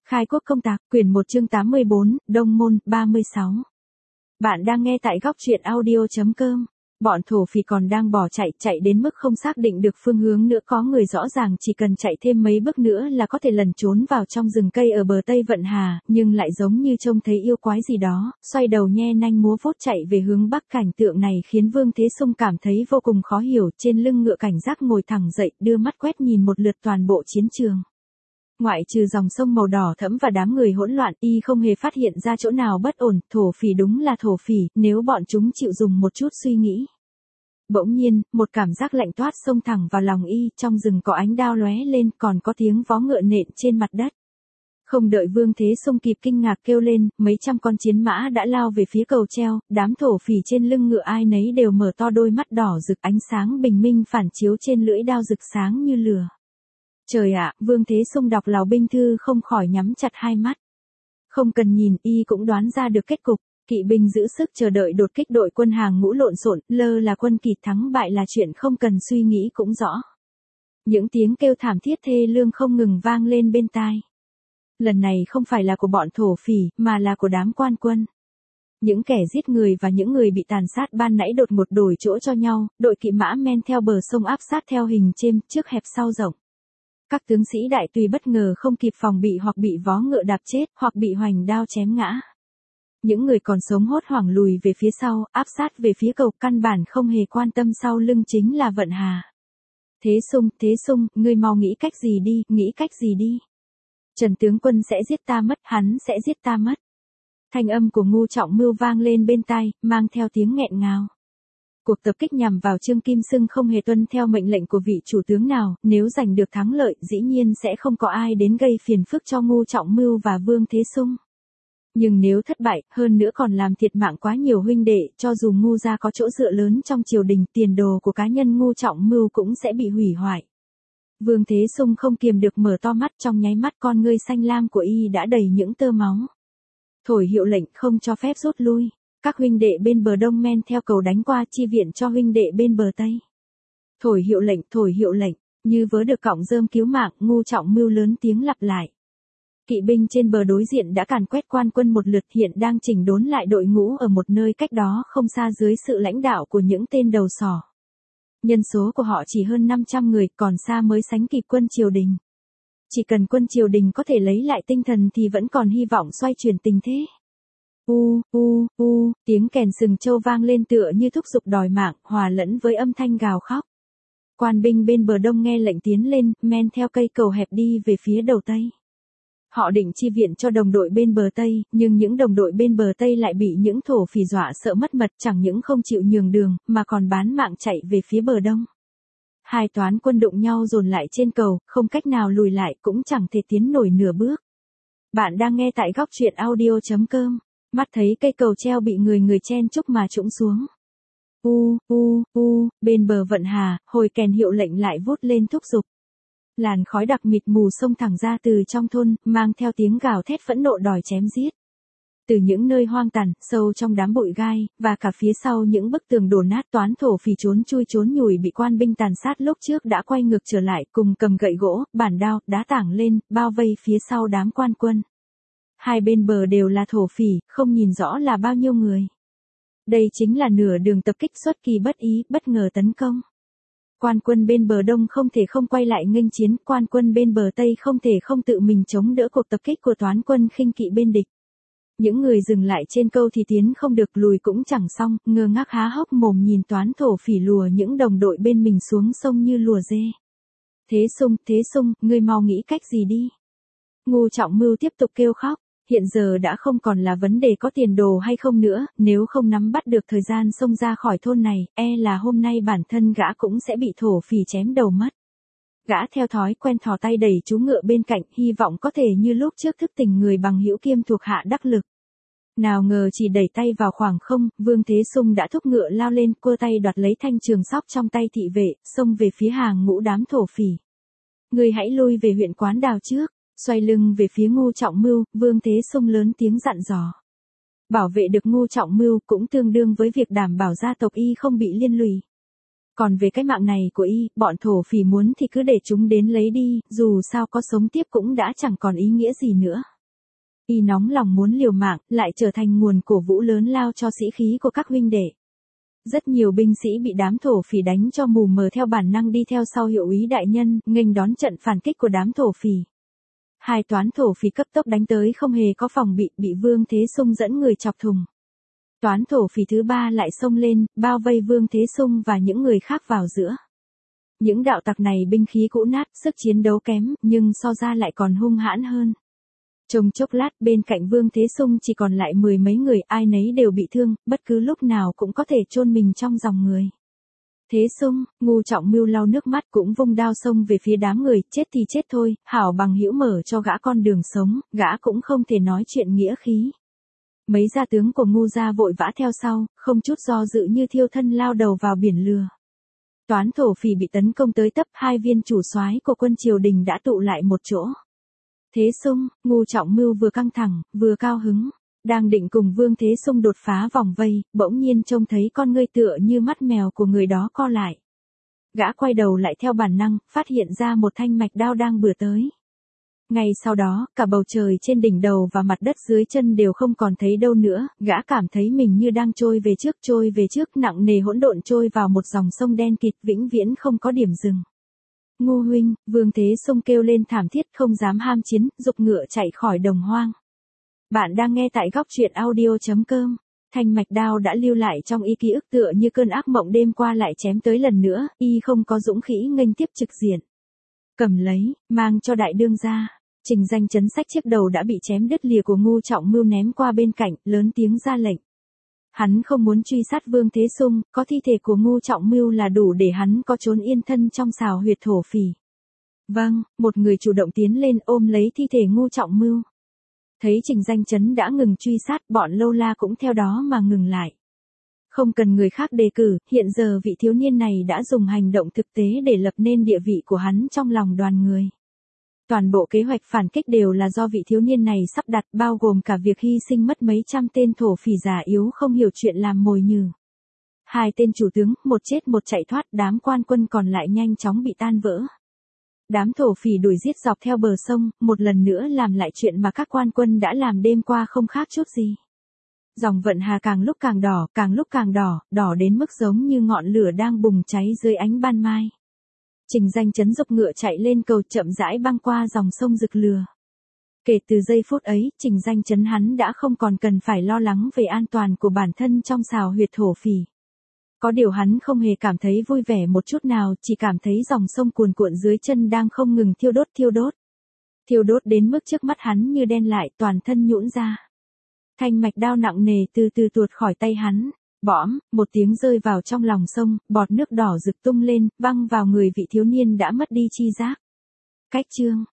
Khai quốc công tạc, quyển 1 chương 84, Đông Môn, 36. Bạn đang nghe tại góc truyện audio.com. Bọn thổ phỉ còn đang bỏ chạy đến mức không xác định được phương hướng nữa, có người rõ ràng chỉ cần chạy thêm mấy bước nữa là có thể lẩn trốn vào trong rừng cây ở bờ Tây Vận Hà, nhưng lại giống như trông thấy yêu quái gì đó, xoay đầu nhe nanh múa vuốt chạy về hướng bắc. Cảnh tượng này khiến Vương Thế Sung cảm thấy vô cùng khó hiểu, trên lưng ngựa cảnh giác ngồi thẳng dậy, đưa mắt quét nhìn một lượt toàn bộ chiến trường. Ngoại trừ dòng sông màu đỏ thẫm và đám người hỗn loạn, y không hề phát hiện ra chỗ nào bất ổn. Thổ phỉ đúng là thổ phỉ, nếu bọn chúng chịu dùng một chút suy nghĩ. Bỗng nhiên, một cảm giác lạnh toát xông thẳng vào lòng y, trong rừng có ánh đao lóe lên, còn có tiếng vó ngựa nện trên mặt đất. Không đợi Vương Thế Sung kịp kinh ngạc kêu lên, mấy trăm con chiến mã đã lao về phía cầu treo, đám thổ phỉ trên lưng ngựa ai nấy đều mở to đôi mắt đỏ rực, ánh sáng bình minh phản chiếu trên lưỡi đao rực sáng như lửa. Trời ạ, Vương Thế Sung đọc lào binh thư không khỏi nhắm chặt hai mắt. Không cần nhìn, y cũng đoán ra được kết cục. Kỵ binh giữ sức chờ đợi đột kích đội quân hàng ngũ lộn xộn, lơ là quân Kịt, thắng bại là chuyện không cần suy nghĩ cũng rõ. Những tiếng kêu thảm thiết thê lương không ngừng vang lên bên tai. Lần này không phải là của bọn thổ phỉ, mà là của đám quan quân. Những kẻ giết người và những người bị tàn sát ban nãy đột ngột đổi chỗ cho nhau, đội kỵ mã men theo bờ sông áp sát theo hình chêm, trước hẹp sau rộng. Các tướng sĩ đại tùy bất ngờ không kịp phòng bị hoặc bị vó ngựa đạp chết, hoặc bị hoành đao chém ngã. Những người còn sống hốt hoảng lùi về phía sau, áp sát về phía cầu, căn bản không hề quan tâm sau lưng chính là Vận Hà. Thế Sung, ngươi mau nghĩ cách gì đi, nghĩ cách gì đi. Trần tướng quân sẽ giết ta mất, hắn sẽ giết ta mất. Thanh âm của Ngu Trọng Mưu vang lên bên tai, mang theo tiếng nghẹn ngào. Cuộc tập kích nhằm vào Trương Kim Xưng không hề tuân theo mệnh lệnh của vị chủ tướng nào, nếu giành được thắng lợi, dĩ nhiên sẽ không có ai đến gây phiền phức cho Ngu Trọng Mưu và Vương Thế Sung. Nhưng nếu thất bại, hơn nữa còn làm thiệt mạng quá nhiều huynh đệ, cho dù Ngu gia có chỗ dựa lớn trong triều đình, tiền đồ của cá nhân Ngu Trọng Mưu cũng sẽ bị hủy hoại. Vương Thế Sung không kiềm được mở to mắt, trong nháy mắt con ngươi xanh lam của y đã đầy những tơ máu. Thổi hiệu lệnh không cho phép rút lui. Các huynh đệ bên bờ đông men theo cầu đánh qua chi viện cho huynh đệ bên bờ tây. Thổi hiệu lệnh, như vớ được cọng rơm cứu mạng, Ngu Trọng Mưu lớn tiếng lặp lại. Kỵ binh trên bờ đối diện đã càn quét quan quân một lượt, hiện đang chỉnh đốn lại đội ngũ ở một nơi cách đó không xa dưới sự lãnh đạo của những tên đầu sỏ. Nhân số của họ chỉ hơn 500 người, còn xa mới sánh kịp quân triều đình. Chỉ cần quân triều đình có thể lấy lại tinh thần thì vẫn còn hy vọng xoay chuyển tình thế. Tiếng kèn sừng trâu vang lên tựa như thúc giục đòi mạng, hòa lẫn với âm thanh gào khóc. Quan binh bên bờ đông nghe lệnh tiến lên, men theo cây cầu hẹp đi về phía đầu tây. Họ định chi viện cho đồng đội bên bờ tây, nhưng những đồng đội bên bờ tây lại bị những thổ phỉ dọa sợ mất mật, chẳng những không chịu nhường đường, mà còn bán mạng chạy về phía bờ đông. Hai toán quân đụng nhau dồn lại trên cầu, không cách nào lùi lại, cũng chẳng thể tiến nổi nửa bước. Bạn đang nghe tại góc truyện audio.com. Mắt thấy cây cầu treo bị người chen chúc mà trũng xuống. Bên bờ Vận Hà, hồi kèn hiệu lệnh lại vút lên thúc giục. Làn khói đặc mịt mù xông thẳng ra từ trong thôn, mang theo tiếng gào thét phẫn nộ đòi chém giết. Từ những nơi hoang tàn, sâu trong đám bụi gai, và cả phía sau những bức tường đổ nát, toán thổ phỉ trốn nhủi bị quan binh tàn sát lúc trước đã quay ngược trở lại, cùng cầm gậy gỗ, bản đao, đá tảng lên, bao vây phía sau đám quan quân. Hai bên bờ đều là thổ phỉ, không nhìn rõ là bao nhiêu người. Đây chính là nửa đường tập kích, xuất kỳ bất ý, bất ngờ tấn công. Quan quân bên bờ đông không thể không quay lại nghênh chiến, quan quân bên bờ tây không thể không tự mình chống đỡ cuộc tập kích của toán quân khinh kỵ bên địch. Những người dừng lại trên câu thì tiến không được, lùi cũng chẳng xong, ngơ ngác há hốc mồm nhìn toán thổ phỉ lùa những đồng đội bên mình xuống sông như lùa dê. Thế Sung, ngươi mau nghĩ cách gì đi. Ngu Trọng Mưu tiếp tục kêu khóc. Hiện giờ đã không còn là vấn đề có tiền đồ hay không nữa, nếu không nắm bắt được thời gian xông ra khỏi thôn này, là hôm nay bản thân gã cũng sẽ bị thổ phỉ chém đầu mất. Gã theo thói quen thò tay đẩy chú ngựa bên cạnh, hy vọng có thể như lúc trước thức tỉnh người bằng hữu kiêm thuộc hạ đắc lực. Nào ngờ chỉ đẩy tay vào khoảng không, Vương Thế Sung đã thúc ngựa lao lên, cua tay đoạt lấy thanh trường sóc trong tay thị vệ, xông về phía hàng ngũ đám thổ phỉ. Người hãy lui về huyện Quán Đào trước. Xoay lưng về phía Ngu Trọng Mưu, Vương Thế Sung lớn tiếng dặn dò. Bảo vệ được Ngu Trọng Mưu cũng tương đương với việc đảm bảo gia tộc y không bị liên lụy. Còn về cái mạng này của y, bọn thổ phỉ muốn thì cứ để chúng đến lấy đi, dù sao có sống tiếp cũng đã chẳng còn ý nghĩa gì nữa. Y nóng lòng muốn liều mạng, lại trở thành nguồn cổ vũ lớn lao cho sĩ khí của các huynh đệ. Rất nhiều binh sĩ bị đám thổ phỉ đánh cho mù mờ theo bản năng đi theo sau hiệu úy đại nhân, nghênh đón trận phản kích của đám thổ phỉ. Hai toán thổ phỉ cấp tốc đánh tới không hề có phòng bị Vương Thế Sung dẫn người chọc thùng. Toán thổ phỉ thứ ba lại xông lên, bao vây Vương Thế Sung và những người khác vào giữa. Những đạo tặc này binh khí cũ nát, sức chiến đấu kém, nhưng so ra lại còn hung hãn hơn. Trong chốc lát bên cạnh Vương Thế Sung chỉ còn lại 10 mấy người, ai nấy đều bị thương, bất cứ lúc nào cũng có thể chôn mình trong dòng người. Thế Sung, Ngu Trọng Mưu lau nước mắt cũng vung đao xông về phía đám người, chết thì chết thôi, hảo bằng hữu mở cho gã con đường sống, gã cũng không thể nói chuyện nghĩa khí. Mấy gia tướng của Ngu gia vội vã theo sau, không chút do dự như thiêu thân lao đầu vào biển lửa. Toán thổ phỉ bị tấn công tới tấp, hai viên chủ soái của quân triều đình đã tụ lại một chỗ. Thế Sung, Ngu Trọng Mưu vừa căng thẳng, vừa cao hứng, đang định cùng Vương Thế Sung đột phá vòng vây, bỗng nhiên trông thấy con ngươi tựa như mắt mèo của người đó co lại. Gã quay đầu lại theo bản năng, phát hiện ra một thanh mạch đao đang bừa tới. Ngay sau đó, cả bầu trời trên đỉnh đầu và mặt đất dưới chân đều không còn thấy đâu nữa, gã cảm thấy mình như đang trôi về trước nặng nề hỗn độn trôi vào một dòng sông đen kịt vĩnh viễn không có điểm dừng. Ngu huynh, Vương Thế Sung kêu lên thảm thiết không dám ham chiến, giục ngựa chạy khỏi đồng hoang. Bạn đang nghe tại góc truyện audio.com. Thanh mạch đao đã lưu lại trong y ký ức tựa như cơn ác mộng đêm qua lại chém tới lần nữa, y không có dũng khí nghênh tiếp trực diện. Cầm lấy, mang cho đại đương gia. Trình Danh Chấn xách chiếc đầu đã bị chém đứt lìa của Ngu Trọng Mưu ném qua bên cạnh, lớn tiếng ra lệnh. Hắn không muốn truy sát Vương Thế Sung, có thi thể của Ngu Trọng Mưu là đủ để hắn có trốn yên thân trong xào huyệt thổ phỉ. Vâng, một người chủ động tiến lên ôm lấy thi thể Ngu Trọng Mưu. Thấy Trình Danh Chấn đã ngừng truy sát, bọn lâu la cũng theo đó mà ngừng lại. Không cần người khác đề cử, hiện giờ vị thiếu niên này đã dùng hành động thực tế để lập nên địa vị của hắn trong lòng đoàn người. Toàn bộ kế hoạch phản kích đều là do vị thiếu niên này sắp đặt, bao gồm cả việc hy sinh mất mấy trăm tên thổ phỉ già yếu không hiểu chuyện làm mồi nhử. Hai tên chủ tướng, một chết một chạy thoát, đám quan quân còn lại nhanh chóng bị tan vỡ. Đám thổ phỉ đuổi giết dọc theo bờ sông, một lần nữa làm lại chuyện mà các quan quân đã làm đêm qua không khác chút gì. Dòng vận hà càng lúc càng đỏ, đỏ đến mức giống như ngọn lửa đang bùng cháy dưới ánh ban mai. Trình Danh Chấn giục ngựa chạy lên cầu chậm rãi băng qua dòng sông rực lửa. Kể từ giây phút ấy, Trình Danh Chấn hắn đã không còn cần phải lo lắng về an toàn của bản thân trong xào huyệt thổ phỉ. Có điều hắn không hề cảm thấy vui vẻ một chút nào, chỉ cảm thấy dòng sông cuồn cuộn dưới chân đang không ngừng thiêu đốt. Thiêu đốt đến mức trước mắt hắn như đen lại, toàn thân nhũn ra. Thanh mạch đao nặng nề từ từ tuột khỏi tay hắn. Bõm, một tiếng rơi vào trong lòng sông, bọt nước đỏ rực tung lên, văng vào người vị thiếu niên đã mất đi chi giác. Cách chương